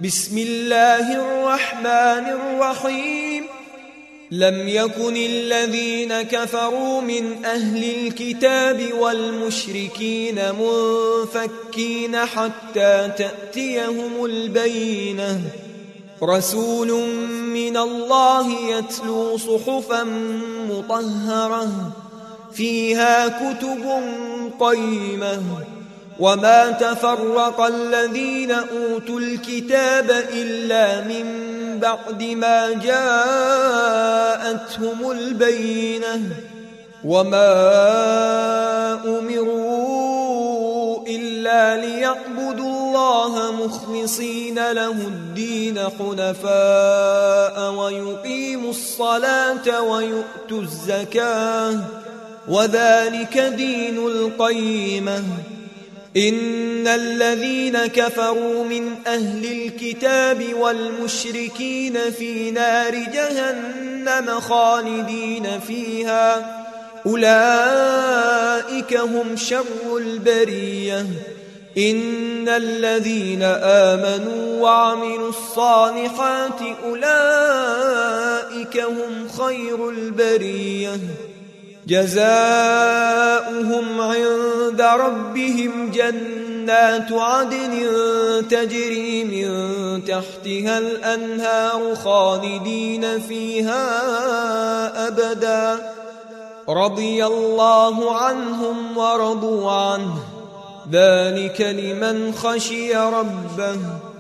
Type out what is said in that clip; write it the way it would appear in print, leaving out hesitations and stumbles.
بسم الله الرحمن الرحيم. لم يكن الذين كفروا من أهل الكتاب والمشركين منفكين حتى تأتيهم البينة، رسول من الله يتلو صحفا مطهرة فيها كتب قيمة. وما تفرق الذين أوتوا الكتاب إلا من بعد ما جاءتهم البينة، وما أمروا إلا ليعبدوا الله مخلصين له الدين حنفاء ويقيموا الصلاة ويؤتوا الزكاة، وذلك دين القيمة. إن الذين كفروا من أهل الكتاب والمشركين في نار جهنم خالدين فيها، أولئك هم شر البرية. إن الذين آمنوا وعملوا الصالحات أولئك هم خير البرية، جزاؤهم عند ربهم جنات عدن تجري من تحتها الأنهار خالدين فيها أبدا، رضي الله عنهم ورضوا عنه، ذلك لمن خشي ربه.